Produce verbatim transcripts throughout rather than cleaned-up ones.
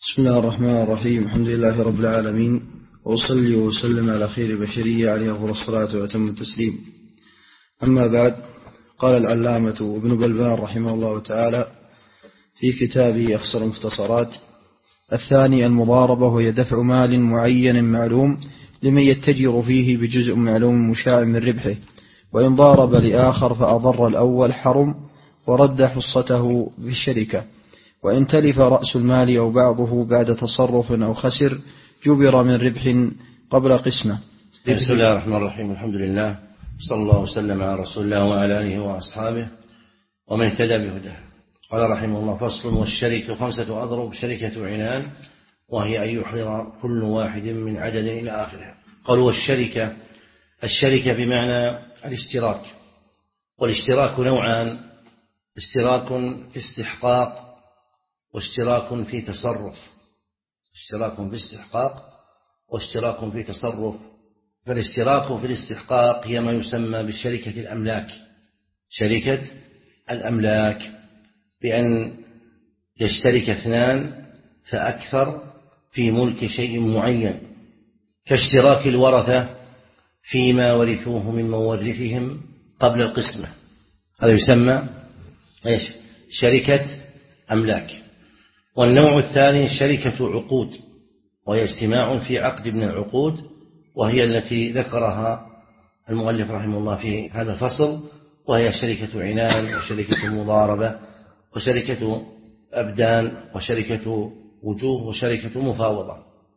بسم الله الرحمن الرحيم. الحمد لله رب العالمين، وأصلي وسلم على خير بشرية عليه أفضل الصلاة وأتم التسليم. أما بعد، قال العلامة ابن بلبان رحمه الله تعالى في كتابه أخصر المختصرات: الثاني المضاربة، وهي دفع مال معين معلوم لمن يتجر فيه بجزء معلوم مشاع من ربحه، وإن ضارب لآخر فأضر الأول حرم ورد حصته في الشركة، وإن تلف رأس المال أو بعضه بعد تصرف أو خسر جبر من ربح قبل قسمه. بسم الله الرحمن الرحيم. الحمد لله، صلى الله وسلم على رسول الله وعلى آله وأصحابه ومن اهتدى بهداه. قال رحمه الله: فصل: والشركة خمسة أضرب: شركة عنان، وهي أن يحضر كل واحد من عدد إلى آخرها. قالوا: والشركة، الشركة بمعنى الاشتراك، والاشتراك نوعان: اشتراك في استحقاق واشتراك في تصرف. اشتراك في استحقاق واشتراك في تصرف. فالاشتراك في الاستحقاق هي ما يسمى بالشركة الأملاك، شركة الأملاك، بأن يشترك اثنان فأكثر في ملك شيء معين، كاشتراك الورثة فيما ورثوه من مورثهم قبل القسمة. هذا يسمى إيش؟ شركة أملاك. والنوع الثاني شركة عقود، وهي اجتماع في عقد من العقود، وهي التي ذكرها المؤلف رحمه الله في هذا الفصل، وهي شركة عنان وشركة مضاربة وشركة أبدان وشركة وجوه وشركة مفاوضة.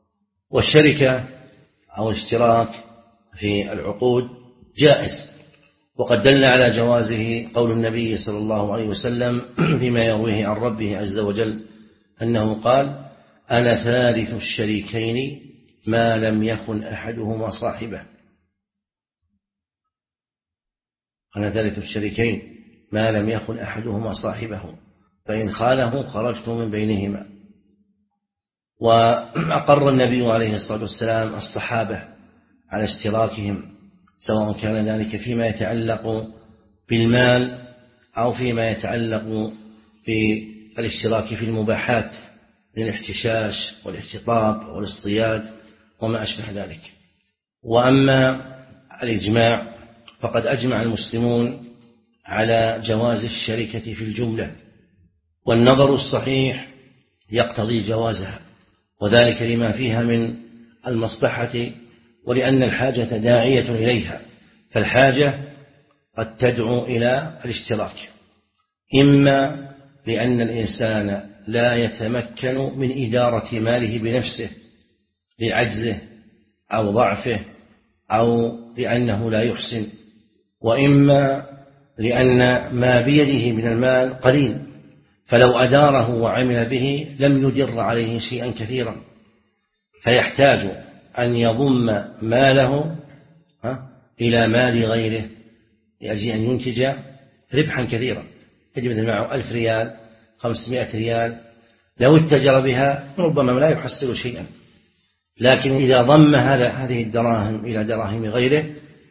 والشركة أو الاشتراك في العقود جائز، وقد دل على جوازه قول النبي صلى الله عليه وسلم فيما يرويه عن ربه عز وجل أنه قال: أنا ثالث الشريكين ما لم يكن أحدهما صاحبه. أنا ثالث الشريكين ما لم يكن أحدهما صاحبه، فإن خانه خرجت من بينهما. وأقر النبي عليه الصلاة والسلام الصحابة على اشتراكهم، سواء كان ذلك فيما يتعلق بالمال أو فيما يتعلق بالاشتراك في المباحات من الاحتشاش والاحتطاب والاصطياد وما أشبه ذلك. وأما الإجماع فقد أجمع المسلمون على جواز الشركة في الجملة، والنظر الصحيح يقتضي جوازها، وذلك لما فيها من المصلحة، ولأن الحاجة داعية إليها. فالحاجة قد تدعو إلى الاشتراك، إما لأن الإنسان لا يتمكن من إدارة ماله بنفسه لعجزه أو ضعفه أو لأنه لا يحسن، وإما لأن ما بيده من المال قليل، فلو أداره وعمل به لم يدر عليه شيئا كثيرا، فيحتاج أن يضم ماله إلى مال غيره لأجل أن ينتج ربحا كثيرا. يجب أن معه ألف ريال، خمسمائة ريال، لو اتجر بها ربما لا يحصل شيئا، لكن إذا ضم هذا هذه الدراهم إلى دراهم غيره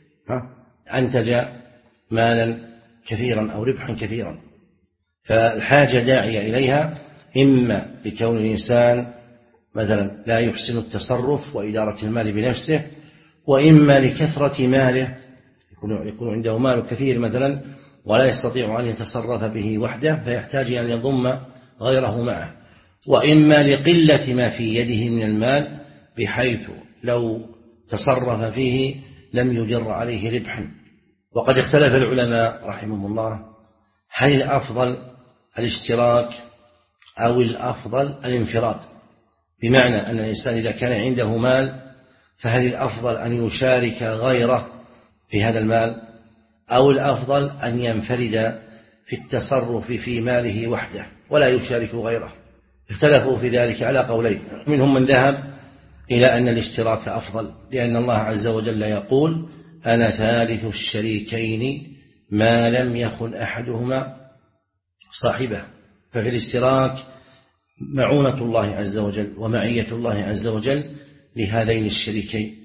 أنتج مالا كثيرا أو ربحا كثيرا. فالحاجة داعية إليها، إما لكون الإنسان مثلا لا يحسن التصرف وإدارة المال بنفسه، وإما لكثرة ماله، يكون عنده مال كثير مثلا ولا يستطيع أن يتصرف به وحده فيحتاج أن يضم غيره معه، وإما لقلة ما في يده من المال بحيث لو تصرف فيه لم يجر عليه ربحا. وقد اختلف العلماء رحمهم الله هل الأفضل الاشتراك أو الأفضل الانفراد، بمعنى أن الإنسان إذا كان عنده مال فهل الأفضل أن يشارك غيره في هذا المال، أو الأفضل أن ينفرد في التصرف في ماله وحده ولا يشارك غيره. اختلفوا في ذلك على قولين، منهم من ذهب إلى أن الاشتراك أفضل، لأن الله عز وجل يقول: أنا ثالث الشريكين ما لم يكن أحدهما صاحبه. ففي الاشتراك معونة الله عز وجل ومعية الله عز وجل لهذين الشريكين،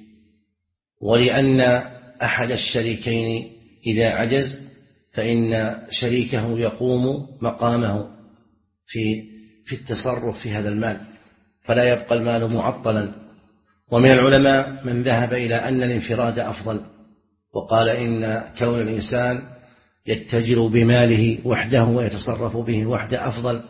ولأن أحد الشريكين إذا عجز فإن شريكه يقوم مقامه في في التصرف في هذا المال، فلا يبقى المال معطلا. ومن العلماء من ذهب إلى أن الانفراد أفضل، وقال إن كون الإنسان يتجر بماله وحده ويتصرف به وحده أفضل،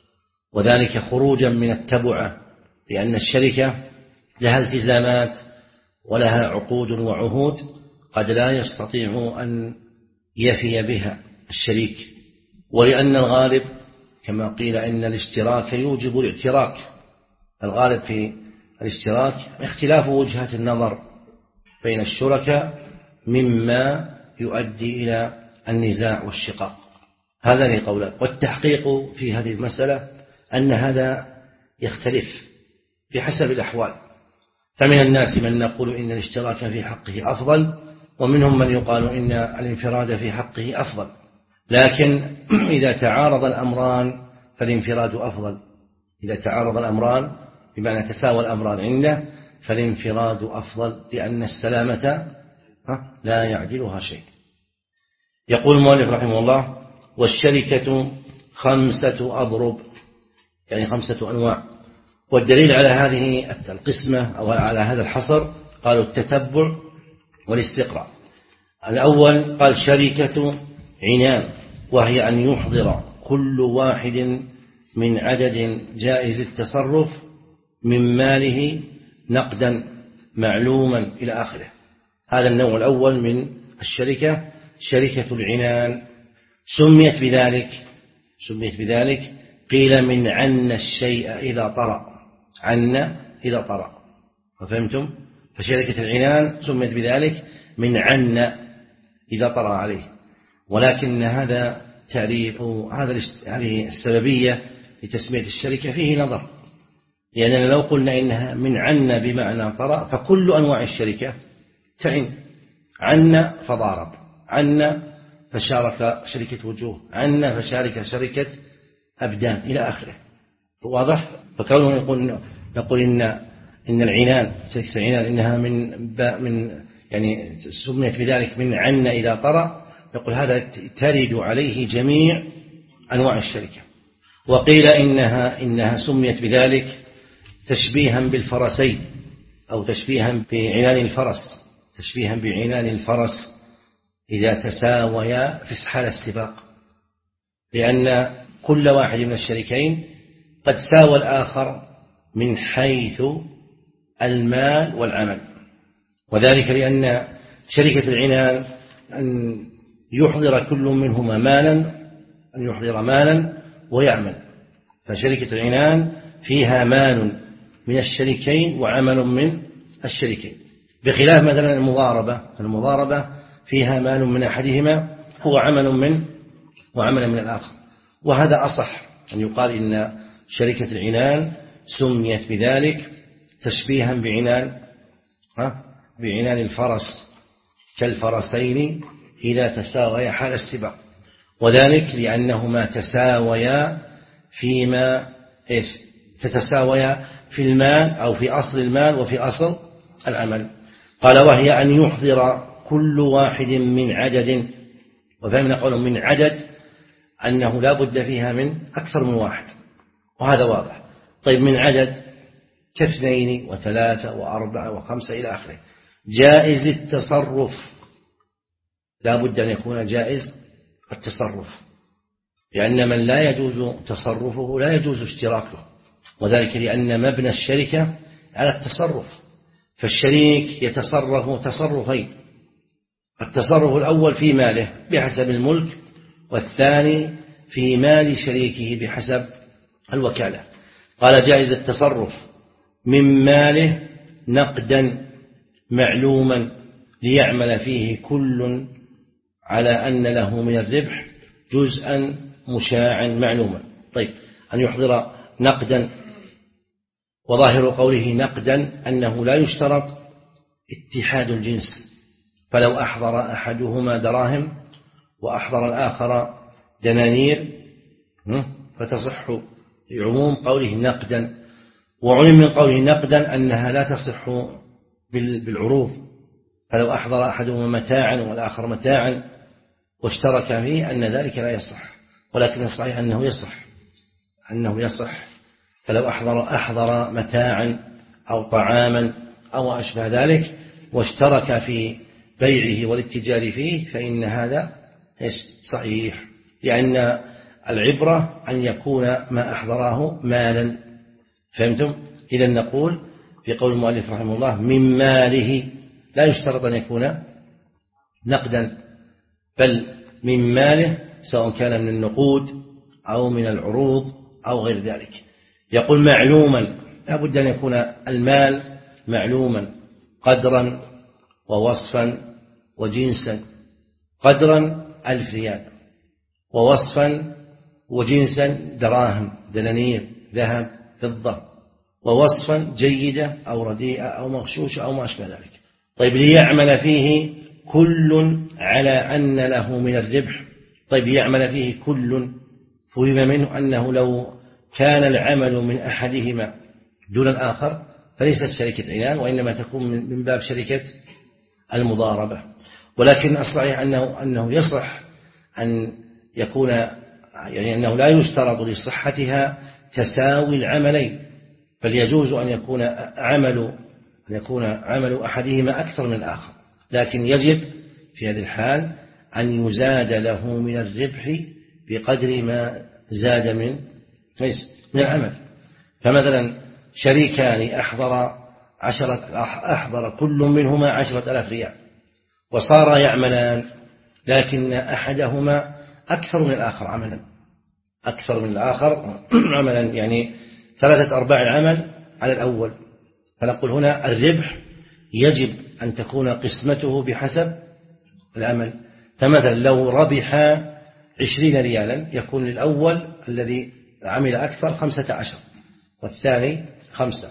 وذلك خروجا من التبعة، لأن الشركة لها التزامات ولها عقود وعهود قد لا يستطيع أن يفي بها الشريك، ولأن الغالب كما قيل إن الاشتراك يوجب الاعتراك، الغالب في الاشتراك اختلاف وجهات النظر بين الشركاء مما يؤدي إلى النزاع والشقاق. هذا لي قولان. والتحقيق في هذه المسألة أن هذا يختلف بحسب الأحوال، فمن الناس من نقول إن الاشتراك في حقه أفضل، ومنهم من يقال إن الانفراد في حقه أفضل، لكن إذا تعارض الأمران فالانفراد أفضل. إذا تعارض الأمران بمعنى تساوى الأمران عنده فالانفراد أفضل، لأن السلامة لا يعدلها شيء. يقول المؤلف رحمه الله: والشركة خمسة أضرب، يعني خمسة أنواع. والدليل على هذه القسمة أو على هذا الحصر قالوا التتبع والاستقراء. الأول قال شركة عنان، وهي أن يحضر كل واحد من عدد جائز التصرف من ماله نقدا معلوما إلى آخره. هذا النوع الأول من الشركة، شركة العنان. سميت بذلك سميت بذلك قيل من عن الشيء إذا طرأ، عن إذا طرأ، ففهمتم؟ فشركة العنان سميت بذلك من عن إذا طرأ عليه، ولكن هذا تعريف هذا هذه السببية لتسمية الشركة فيه نظر، لأننا لو قلنا إنها من عن بمعنى طرأ فكل أنواع الشركة تعن. عن فضارب، عن فشارك شركة وجوه، عن فشارك شركة أبدان إلى آخره. واضح؟ فكونه نقول نقول إن إن العنان شركة العنان إنها من من يعني سميت بذلك من عن إذا طرأ، نقول هذا ترد عليه جميع أنواع الشركة. وقيل إنها إنها سميت بذلك تشبيها بالفرسين، أو تشبيها بعنان الفرس، تشبيها بعنان الفرس إذا تساويا في حال السباق، لأن كل واحد من الشريكين قد ساوى الآخر من حيث المال والعمل، وذلك لأن شركة العنان أن يحضر كل منهما مالا، أن يحضر مالا ويعمل. فشركة العنان فيها مال من الشريكين وعمل من الشريكين، بخلاف مثلا المضاربة، المضاربة فيها مال من أحدهما وعمل من وعمل من الآخر. وهذا أصح أن يقال إن شركة العنان سميت بذلك تشبيها بعنان بعنان الفرس كالفرسين إذا تساويا حال السباق، وذلك لأنهما تساويا فيما إيش تتساويا في المال أو في أصل المال وفي أصل العمل. قال وهي أن يحضر كل واحد من عدد، وفهمنا قوله من عدد أنه لا بد فيها من أكثر من واحد، وهذا واضح. طيب من عدد كاثنين وثلاثة وأربعة وخمسة إلى آخره. جائز التصرف، لا بد أن يكون جائز التصرف، لأن من لا يجوز تصرفه لا يجوز اشتراكه، وذلك لأن مبنى الشركة على التصرف، فالشريك يتصرف تصرفين: التصرف الأول في ماله بحسب الملك، والثاني في مال شريكه بحسب الوكالة. قال جائز التصرف من ماله نقدا معلوما ليعمل فيه كل على أن له من الربح جزءا مشاعا معلوما. طيب أن يحضر نقدا، وظاهر قوله نقدا أنه لا يشترط اتحاد الجنس، فلو أحضر أحدهما دراهم وأحضر الآخر دنانير فتصح لعموم قوله نقدا. وعلم من قوله نقدا أنها لا تصح بالعروض، فلو أحضر أحدهما متاعا والآخر متاعا واشترك فيه أن ذلك لا يصح، ولكن الصحيح أنه يصح أنه يصح فلو أحضر, أحضر متاعا أو طعاما أو أشبه ذلك واشترك في بيعه والاتجار فيه فإن هذا صحيح، لأن العبرة أن يكون ما أحضره مالا. فهمتم؟ إذا نقول في قول المؤلف رحمه الله من ماله، لا يشترط أن يكون نقدا، بل من ماله سواء كان من النقود أو من العروض أو غير ذلك. يقول معلوما، لا بد أن يكون المال معلوما قدرا ووصفا وجنسا. قدرا ألف ريال، ووصفا وجنسا دراهم دنانير ذهب فضة، ووصفا جيدة أو رديئة أو مغشوشة أو ما أشبه ذلك. طيب ليعمل فيه كل على أن له من الربح. طيب يعمل فيه كل، فهم منه أنه لو كان العمل من أحدهما دون الآخر فليست شركة عنان، وإنما تكون من باب شركة المضاربة. ولكن الصحيح أنه, أنه يصح أن يكون، يعني أنه لا يشترط لصحتها تساوي العملين، بل يجوز أن يكون عمل أن يكون عمل أحدهما أكثر من الآخر، لكن يجب في هذه الحال أن يزاد له من الربح بقدر ما زاد من من العمل. فمثلا شريكان أحضر عشرة أحضر كل منهما عشرة ألاف ريال وصار يعملان، لكن أحدهما أكثر من الآخر عملا أكثر من الآخر عملا يعني ثلاثة أرباع العمل على الأول. فنقول هنا الربح يجب أن تكون قسمته بحسب العمل. فمثلا لو ربح عشرين ريالا يكون للأول الذي عمل أكثر خمسة عشر والثاني خمسة.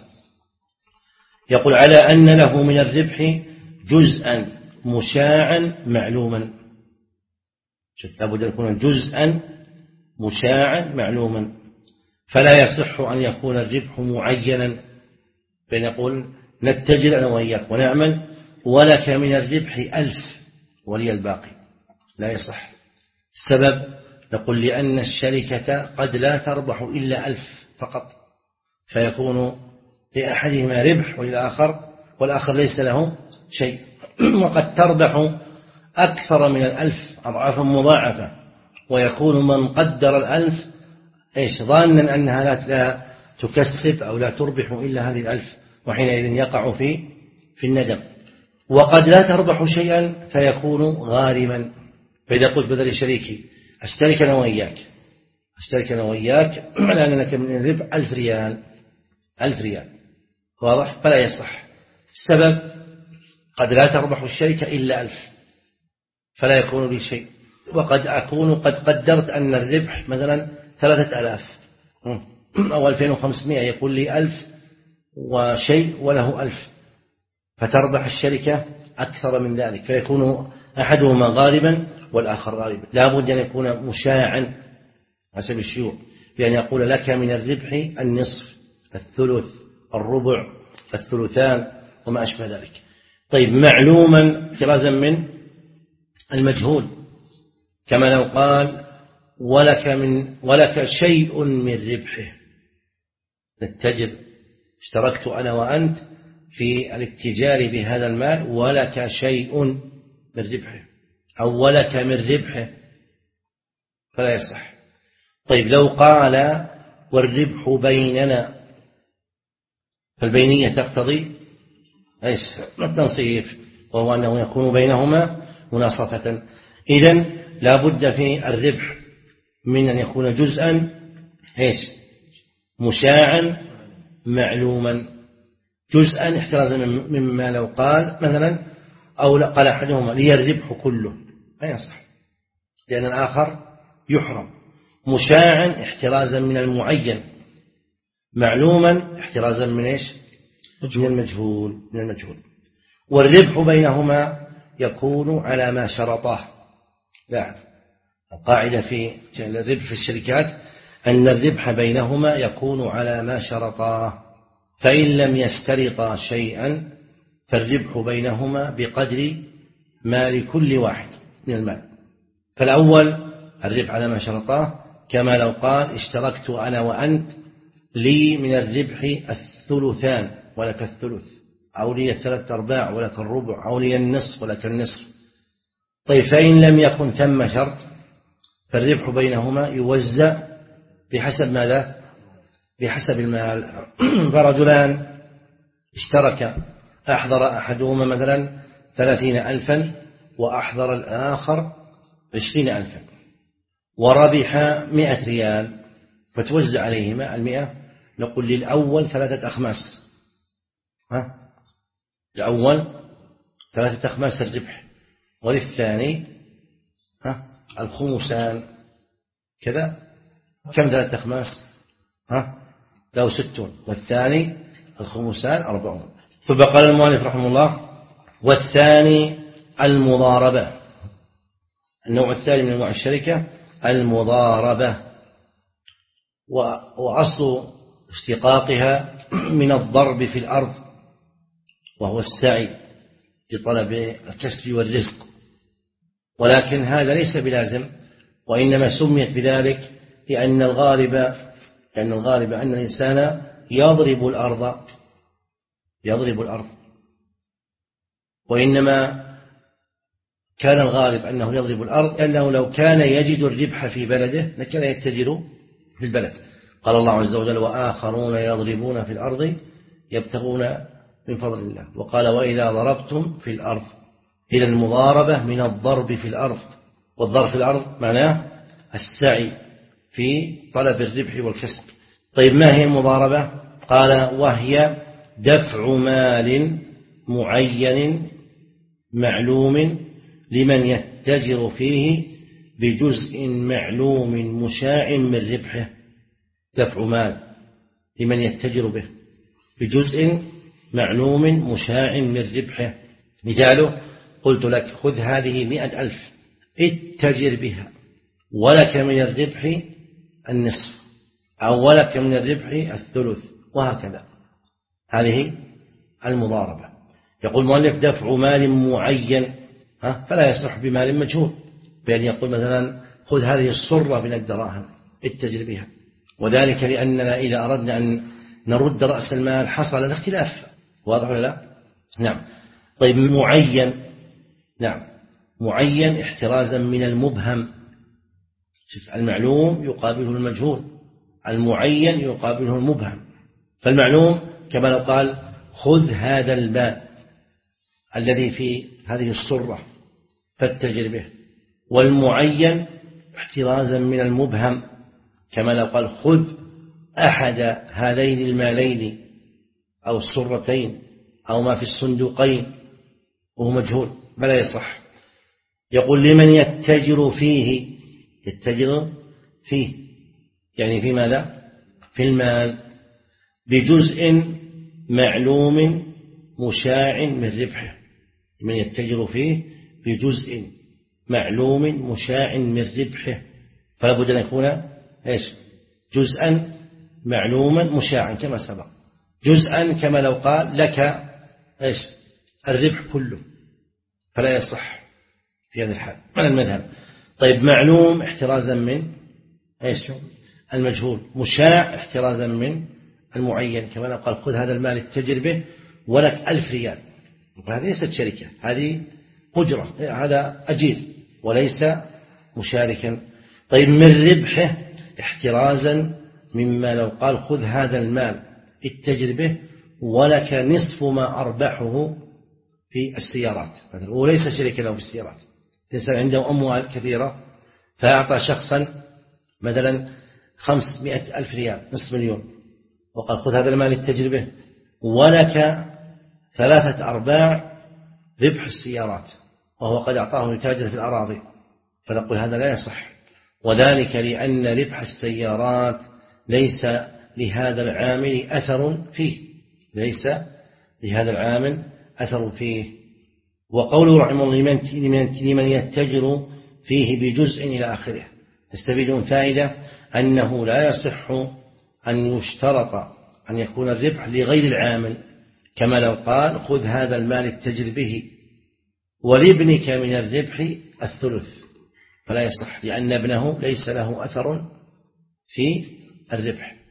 يقول على أن له من الربح جزءا مشاعا معلوما. لابد أن يكون جزءا مشاعا معلوما، فلا يصح أن يكون الربح معينا بأن يقول نتجر أنا وإياك ونعمل ولك من الربح ألف ولي الباقي، لا يصح. السبب نقول لأن الشركة قد لا تربح إلا ألف فقط، فيكون لأحدهما ربح والآخر والآخر ليس له شيء، وقد تربح أكثر من الألف أضعافا مضاعفة، ويكون من قدر الألف إيش ظانا أنها لا تكسب أو لا تربح إلا هذه الألف، وحينئذ يقع في في الندم. وقد لا تربح شيئا فيكون غارما. فإذا قلت بدل شريكي أشترك أنا وإياك أشترك أنا وإياك على أنك من الربح ألف ريال ألف ريال واضح، فلا يصح. السبب قد لا تربح الشركة إلا ألف فلا يكون لي شيء، وقد أكون قد قدرت أن الربح مثلا ثلاثة ألاف أو ألفين وخمسمائة، يقول لي ألف وشيء وله ألف، فتربح الشركة أكثر من ذلك، فيكون أحدهما غالبا والآخر غالبا. لا بد أن يكون مشاعا حسب الشيوع، بأن يقول لك من الربح النصف الثلث الربع الثلثان وما أشبه ذلك. طيب معلوما احترازا من المجهول، كما لو قال ولك من ولك شيء من ربحه. نتجر اشتركت أنا وأنت في الاتجار بهذا المال ولك شيء من ربحه أو ولك من ربحه، فلا يصح. طيب لو قال والربح بيننا، فالبينية تقتضي ايش التنصيف، وهو أنه يكون بينهما مناصفة. إذن لا بد في الربح من أن يكون جزءا ايش مشاعا معلوما، جزءا احترازا مما لو قال مثلا أو قال أحدهما لي الربح كله، لا يصح لأن الآخر يحرم. مشاعا احترازا من المعين، معلوما احترازا من ايش من المجهول من المجهول. والربح بينهما يكون على ما شرطاه. لا، القاعدة في الربح في الشركات أن الربح بينهما يكون على ما شرطاه، فإن لم يشترطا شيئا فالربح بينهما بقدر ما لكل واحد من المال. فالأول الربح على ما شرطاه، كما لو قال اشتركت أنا وأنت لي من الربح الثلثان ولك الثلث، أو لي الثلاث أرباع ولك الربع، أو لي النصف ولك النصف. طيب فإن لم يكن ثم شرط فالربح بينهما يوزع بحسب ماذا؟ بحسب المال. فرجلان اشترك، أحضر أحدهما مثلا ثلاثين ألفا وأحضر الآخر عشرين ألفا، وربح مئة ريال، فتوزع عليهما المئة. نقول للأول ثلاثة أخماس، ها؟ الأول ثلاثة أخماس الربح، وللثاني ها الخمسان كذا. كم ثلاثة أخماس؟ ها له ستون، والثاني الخمسان أربعون. ثم قال المؤلف رحمه الله: والثاني المضاربة. النوع الثاني من أنواع الشركة المضاربة، وأصل اشتقاقها من الضرب في الأرض، وهو السعي لطلب الكسب والرزق، ولكن هذا ليس بلازم، وإنما سميت بذلك لأن الغالب لأن الغالب أن الإنسان يضرب الأرض يضرب الأرض وإنما كان الغالب أنه يضرب الأرض لأنه لو كان يجد الربح في بلده لكان يتجر في البلد. قال الله عز وجل: وآخرون يضربون في الأرض يبتغون من فضل الله. وقال: وإذا ضربتم في الأرض. إلى المضاربة من الضرب في الأرض، والضرب في الأرض معناه السعي في طلب الربح والكسب. طيب ما هي المضاربة؟ قال: وهي دفع مال معين معلوم لمن يتجر فيه بجزء معلوم مشاع من ربحه. دفع مال لمن يتجر به بجزء معلوم مشاع من ربحه. مثاله: قلت لك خذ هذه مئة ألف اتجر بها، ولك من الربح النصف، أو ولك من الربح الثلث، وهكذا. هذه المضاربة. يقول المؤلف: دفع مال معين، فلا يصح بمال مجهول، بأن يقول مثلا خذ هذه الصرة من الدراهم اتجر بها، وذلك لأننا إذا أردنا أن نرد رأس المال حصل الاختلاف. واضح ولا لا؟ نعم. طيب معين، نعم معين احترازا من المبهم. شوف، المعلوم يقابله المجهول، المعين يقابله المبهم. فالمعلوم كما لو قال خذ هذا المال الذي في هذه الصرة فاتجر به، والمعين احترازا من المبهم كما لو قال خذ أحد هذين المالين أو الصرتين أو ما في الصندوقين، وهو مجهول بلا يصح. يقول: لمن يتجر فيه، يتجر فيه يعني في ماذا؟ في المال، بجزء معلوم مشاع من ربحه. من يتجر فيه بجزء معلوم مشاع من ربحه، فلا بد أن يكون إيش؟ جزءا معلوما مشاعا كما سبق. جزءا كما لو قال لك إيش؟ الربح كله، فلا يصح في هذا الحال على المذهب. طيب معلوم احترازا من إيش؟ المجهول. مشاع احترازا من المعين كما لو قال خذ هذا المال اتجر به ولك ألف ريال. هذه ليست شركة، هذه أجرة، هذا أجير وليس مشاركا. طيب من ربحه احترازا مما لو قال خذ هذا المال اتجر به ولك نصف ما أربحه في السيارات مثلا، وليس شريكا له في السيارات. الإنسان عنده أموال كثيرة فأعطى شخصا مثلا خمسمائة ألف ريال، نصف مليون، وقال خذ هذا المال اتجر به ولك ثلاثة أرباع ربح السيارات، وهو قد أعطاه لتاجر في الأراضي، فنقول هذا لا يصح. وذلك لأن ربح السيارات ليس لهذا العامل أثر فيه، ليس لهذا العامل أثر فيه. وقوله رحمه الله لمن يتجر فيه بجزء إلى آخره، تستفيدون فائدة أنه لا يصح أن يشترط أن يكون الربح لغير العامل، كما لو قال خذ هذا المال اتجر به ولابنك من الربح الثلث، فلا يصح، لأن ابنه ليس له أثر في الربح.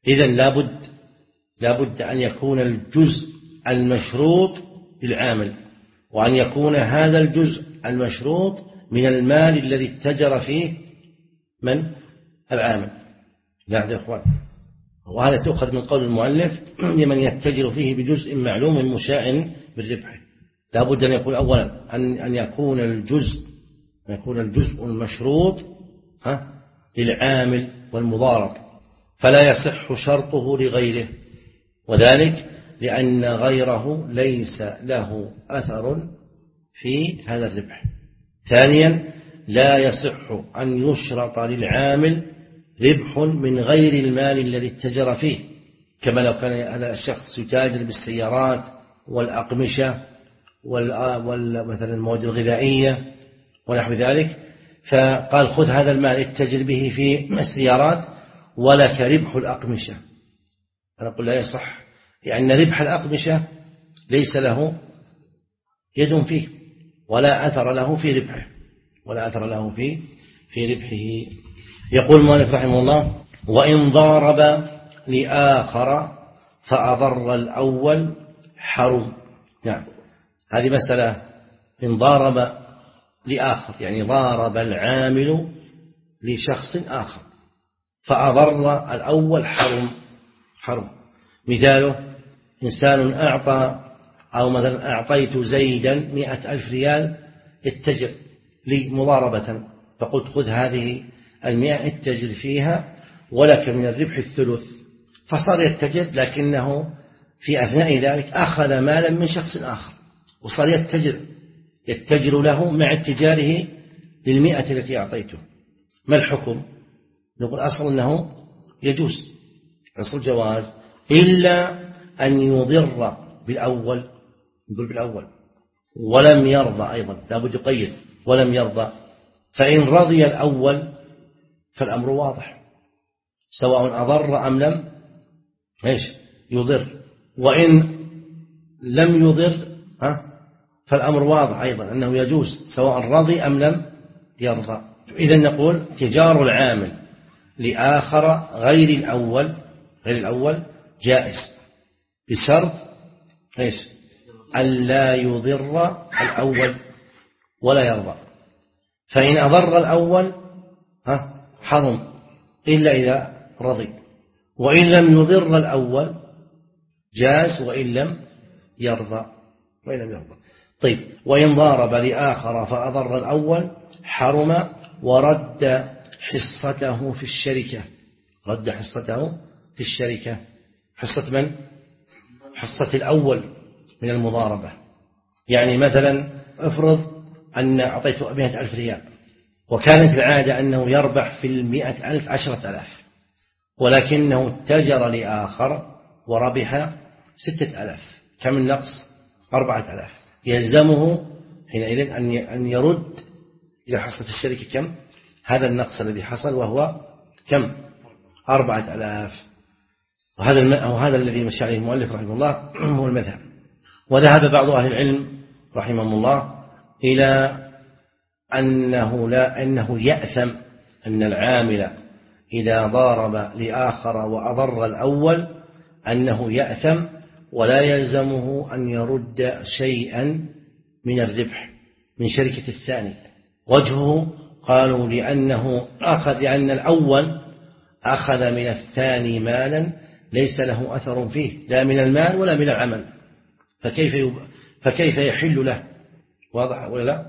إذن لابد لابد أن يكون الجزء المشروط للعامل، وأن يكون هذا الجزء المشروط من المال الذي اتجر فيه من العامل. لا يا إخوان، وهذا تؤخذ من قول المؤلف لمن يتجر فيه بجزء معلوم مشاع بالربح. لابد أن يكون أولا أن أن يكون الجزء أن يكون الجزء المشروط ها للعامل والمضارب، فلا يصح شرطه لغيره، وذلك لأن غيره ليس له أثر في هذا الربح. ثانيا لا يصح أن يشرط للعامل ربح من غير المال الذي اتجر فيه، كما لو كان هذا الشخص يتاجر بالسيارات والأقمشة ومثلا المواد الغذائية ونحو ذلك، فقال خذ هذا المال اتجر به في السيارات ولك ربح الأقمشة. أنا أقول لا يصح، لأن ربح الأقمشة ليس له يد فيه ولا أثر له في ربحه ولا أثر له في في ربحه. يقول المؤلف رحمه الله: وإن ضارب لآخر فأضر الأول حرم. نعم، هذه مسألة. إن ضارب لآخر يعني ضارب العامل لشخص آخر فأضر الأول حرم حرم. مثاله: إنسان أعطى أو مثلا أعطيت زيدا مئة ألف ريال اتجر لي مضاربة، فقلت خذ هذه المئة اتجر فيها ولك من الربح الثلث، فصار يتجر، لكنه في أثناء ذلك أخذ مالا من شخص آخر وصار يتجر يتجر له مع اتجاره للمئة التي أعطيته. ما الحكم؟ نقول أصل أنه يجوز، أصل جواز، إلا أن يضر بالأول، نقول بالأول ولم يرضى، أيضا لابد يقيد ولم يرضى. فإن رضي الأول فالأمر واضح، سواء أضر أم لم إيش يضر. وإن لم يضر ها فالأمر واضح أيضا أنه يجوز، سواء رضي أم لم يرضى. إذن نقول تجار العامل لآخر غير الأول غير الأول جائز، بشرط إيش ألا يضر الأول ولا يرضى. فإن أضر الأول ها حرم إلا إذا رضي، وإن لم يضر الأول جاز وإن لم يرضى وإن لم يرضى. طيب، وإن ضارب لآخر فأضر الأول حرم ورد حصته في الشركة. رد حصته في الشركة. حصة من؟ حصة الأول من المضاربة. يعني مثلا افرض أن أعطيت مئة ألف ريال، وكانت العادة أنه يربح في المئة ألف عشرة ألاف، ولكنه اتجر لآخر وربح ستة ألاف، كم النقص؟ أربعة ألاف. يلزمه حينئذ أن يرد إلى حصة الشركة كم؟ هذا النقص الذي حصل، وهو كم؟ أربعة ألاف. وهذا وهذا الذي مشى عليه المؤلف رحمه الله هو المذهب. وذهب بعض أهل العلم رحمهم الله إلى أنه لا أنه يأثم، أن العامل إذا ضارب لآخر وأضر الأول أنه يأثم ولا يلزمه أن يرد شيئا من الربح من شركة الثاني. وجهه قالوا لأنه أخذ لأن الأول أخذ من الثاني مالا ليس له أثر فيه، لا من المال ولا من العمل، فكيف يب... فكيف يحل له؟ واضح ولا لا؟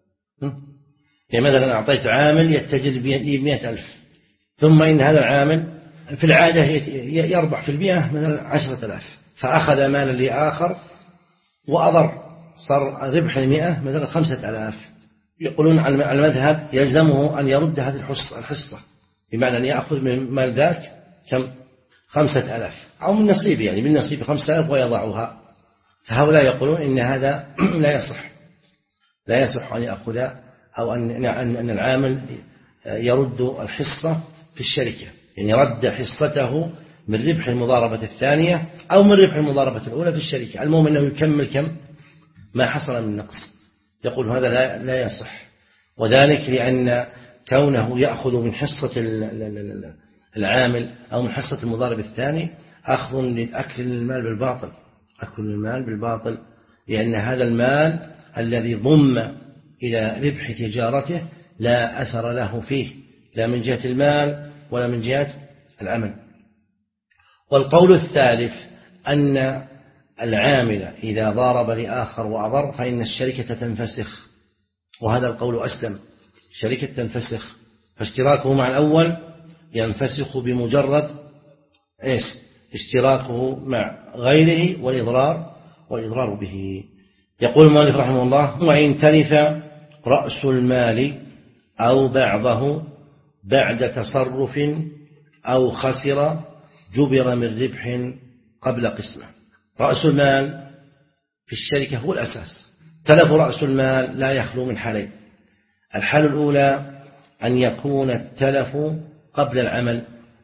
يعني مثلا أعطيت عامل يتجر بمئة ألف، ثم إن هذا العامل في العادة يربح في المئة مثلا عشرة ألاف، فأخذ مالا لآخر وأضر، صار ربح المئة مثلا خمسة ألاف. يقولون على المذهب يلزمه أن يرد هذه الحصة، بمعنى أن يأخذ من مال ذاك كم؟ خمسة ألاف، أو من نصيبه، يعني من نصيب خمسة ألاف ويضعها. فهؤلاء يقولون إن هذا لا يصح لا يصح أن يأخذ أو أن أن العامل يرد الحصة في الشركة، يعني يرد حصته من ربح المضاربة الثانية أو من ربح المضاربة الأولى في الشركة، المهم أنه يكمل كم ما حصل من نقص. يقول هذا لا لا يصح، وذلك لأن كونه يأخذ من حصة العامل أو من حصة المضارب الثاني أخذ لأكل المال بالباطل، أكل المال بالباطل، لأن هذا المال الذي ضم إلى ربح تجارته لا أثر له فيه، لا من جهة المال ولا من جهة العمل. والقول الثالث أن العامل إذا ضارب لآخر وأضر فإن الشركة تنفسخ، وهذا القول أسلم، الشركة تنفسخ، فاشتراكه مع الأول ينفسخ بمجرد إيش؟ اشتراكه مع غيره والإضرار والإضرار به. يقول المؤلف رحمه الله: وإن تلف رأس المال أو بعضه بعد تصرف أو خسر جبر من ربح قبل قسمة. رأس المال في الشركة هو الأساس. تلف رأس المال لا يخلو من حالين: الحالة الأولى أن يكون التلف قبل العمل،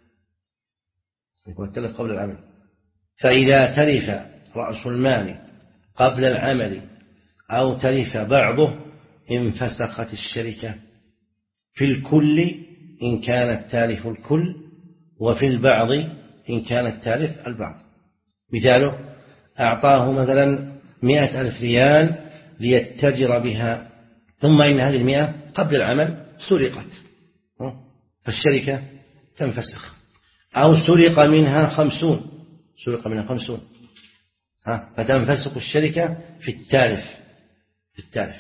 يكون التلف قبل العمل، فإذا تلف رأس المال قبل العمل أو تلف بعضه انفسخت الشركة في الكل إن كان التالف الكل، وفي البعض إن كان التالف البعض. مثاله: أعطاه مثلا مئة ألف ريال ليتجر بها، ثم إن هذه المئة قبل العمل سرقت، فالشركة تنفسخ. أو سرق منها خمسون سرق منها خمسون فتنفسخ الشركة في التالف في التالف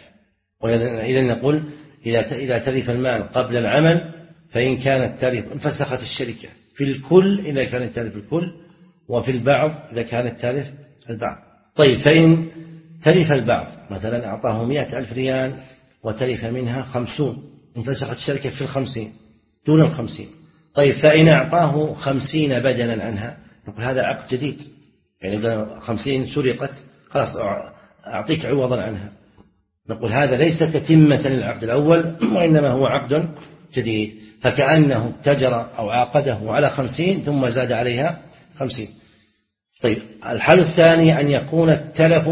وإذا نقول إذا تلف المال قبل العمل فإن كان التالف انفسخت الشركة في الكل إذا كان التالف الكل، وفي البعض إذا كان التالف البعض. طيب، فإن تلف البعض مثلا أعطاه مئة ألف ريال وتلف منها خمسون انفسخت الشركة في الخمسين دون الخمسين. طيب، فإن أعطاه خمسين بدلا عنها نقول هذا عقد جديد، يعني خمسين سرقت خلاص أعطيك عوضا عنها، نقول هذا ليس تتمة للعقد الأول وإنما هو عقد جديد، فكأنه اتجر أو عاقده على خمسين ثم زاد عليها خمسين. طيب، الحال الثاني أن يكون التلف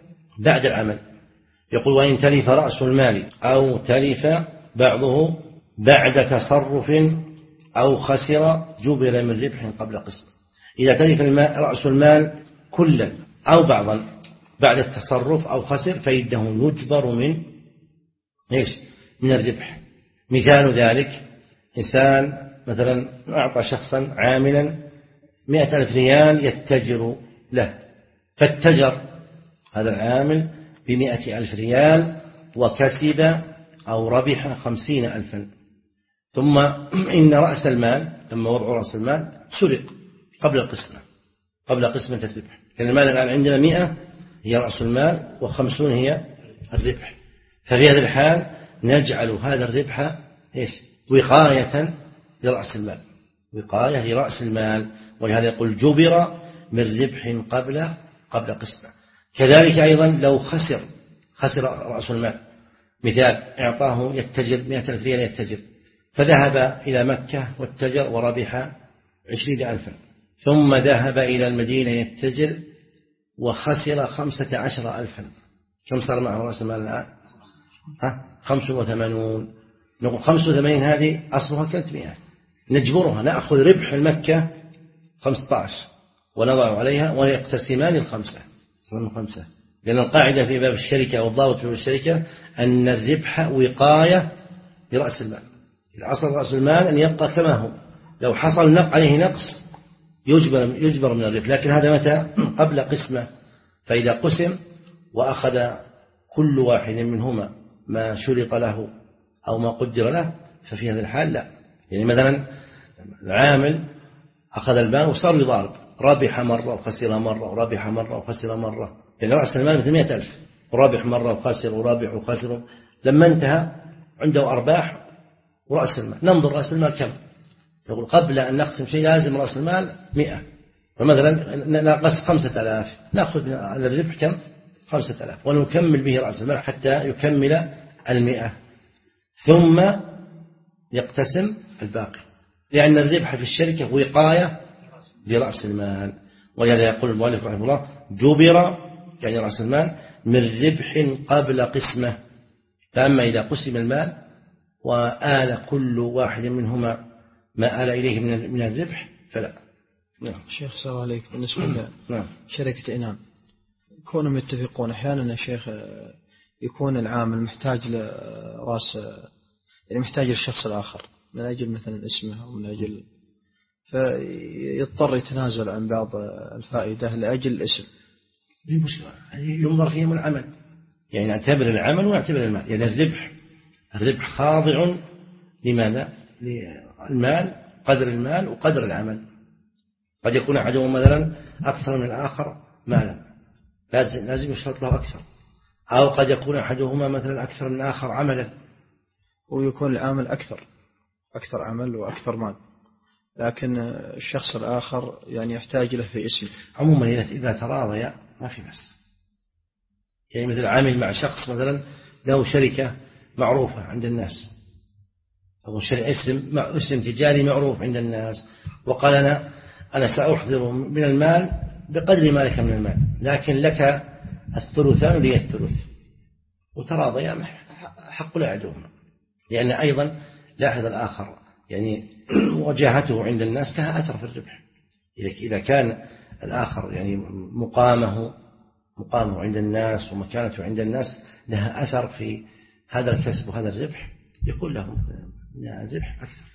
بعد العمل. يقول: وإن تلف رأس المال أو تلف بعضه بعد تصرف أو خسر جبر من ربح قبل قسم. إذا تلف المال رأس المال كلا أو بعضا بعد التصرف أو خسر فإنه يجبر من إيش؟ من الربح. مثال ذلك: إنسان مثلا أعطى شخصا عاملا مئة ألف ريال يتجر له، فاتجر هذا العامل بمئة ألف ريال وكسب أو ربح خمسين ألفا، ثم إن رأس المال لما وضع رأس المال سرق قبل القسمة قبل قسمة الربح، لأن المال الآن عندنا مئة هي رأس المال وخمسون هي الربح، ففي هذا الحال نجعل هذا الربح إيش؟ وقاية لرأس المال، وقاية لرأس المال، ولهذا يقول جبر من ربح قبل قبل قسمة. كذلك أيضا لو خسر خسر رأس المال، مثال: إعطاه يتجر مئة ألف ريال يتجر، فذهب إلى مكة واتجر وربح عشرين ألفا، ثم ذهب إلى المدينة يتجر وخسر خمسة عشر ألفا، كم صار معه رأس المال الآن؟ ها؟ خمسة وثمانون. نقول خمسة وثمانين هذه أصلها ثلاثمائة، نجبرها، نأخذ ربح المكة خمسة عشر ونضع عليها ويقتسمان الخمسة خمسة، لأن القاعدة في باب الشركة أو الضابط في باب الشركة أن الربح وقاية لرأس المال. الأصل رأس المال أن يبقى كما هو، لو حصل عليه نقص يجبر يجبر من الربح، لكن هذا متى؟ قبل قسمة. فإذا قسم وأخذ كل واحد منهما ما شرط له أو ما قدر له ففي هذا الحال لا. يعني مثلا العامل أخذ المال وصار يضارب، ربح مرة وخسر مرة وربح مرة وخسر مرة، يعني رأس المال مثل مئة ألف وربح مرة وخسر وربح وخسر، لما انتهى عنده أرباح ورأس المال، ننظر رأس المال كم، يقول قبل أن نقسم شيء لازم رأس المال مئة، فمثلا نقص خمسة آلاف، نأخذ على الربح كم؟ خمسة آلاف، ونكمل به رأس المال حتى يكمل المئة، ثم يقتسم الباقي، لأن الربح في الشركة وقاية لرأس المال. ولهذا يقول المؤلف رحمه الله جبر يعني رأس المال من ربح قبل قسمه. فأما إذا قسم المال وآل كل واحد منهما ما آل إليه من الربح فلا. نعم. شيخ سلام عليك. بالنسبة نعم. لشركة إنام كونهم يتفقون أحيانا يا شيخ يكون العامل محتاج لرأس، يعني محتاج للشخص الآخر من أجل مثلا اسمه أو من أجل، فيضطر يتنازل عن بعض الفائدة لأجل الاسم. دي مشكلة ينظر فيها من العمل، يعني نعتبر العمل ونعتبر المال. يعني الربح الربح خاضع لماذا؟ للمال، قدر المال وقدر العمل. قد يكون أحدهم مثلا أكثر من الآخر مالا، لازم لازم يشترط له أكثر، أو قد يكون أحدهما مثلا أكثر من الآخر عملا، ويكون العامل أكثر أكثر عمل وأكثر مال، لكن الشخص الآخر يعني يحتاج له في اسمه. عموما إذا تراضيا ما في بأس. يعني مثل عامل مع شخص مثلا له شركة معروفة عند الناس، أو اسم اسم تجاري معروف عند الناس، وقال أنا أنا سأحضر من المال بقدر ما لك من المال، لكن لك الثلثان لي الثلث، وتراضيا حق لأحدهما. لأن أيضا لاحظ الآخر يعني وجاهته عند الناس لها أثر في الربح. إذا كان الآخر يعني مقامه مقامه عند الناس ومكانته عند الناس لها أثر في هذا الكسب وهذا الربح، يقول لهم الربح أكثر.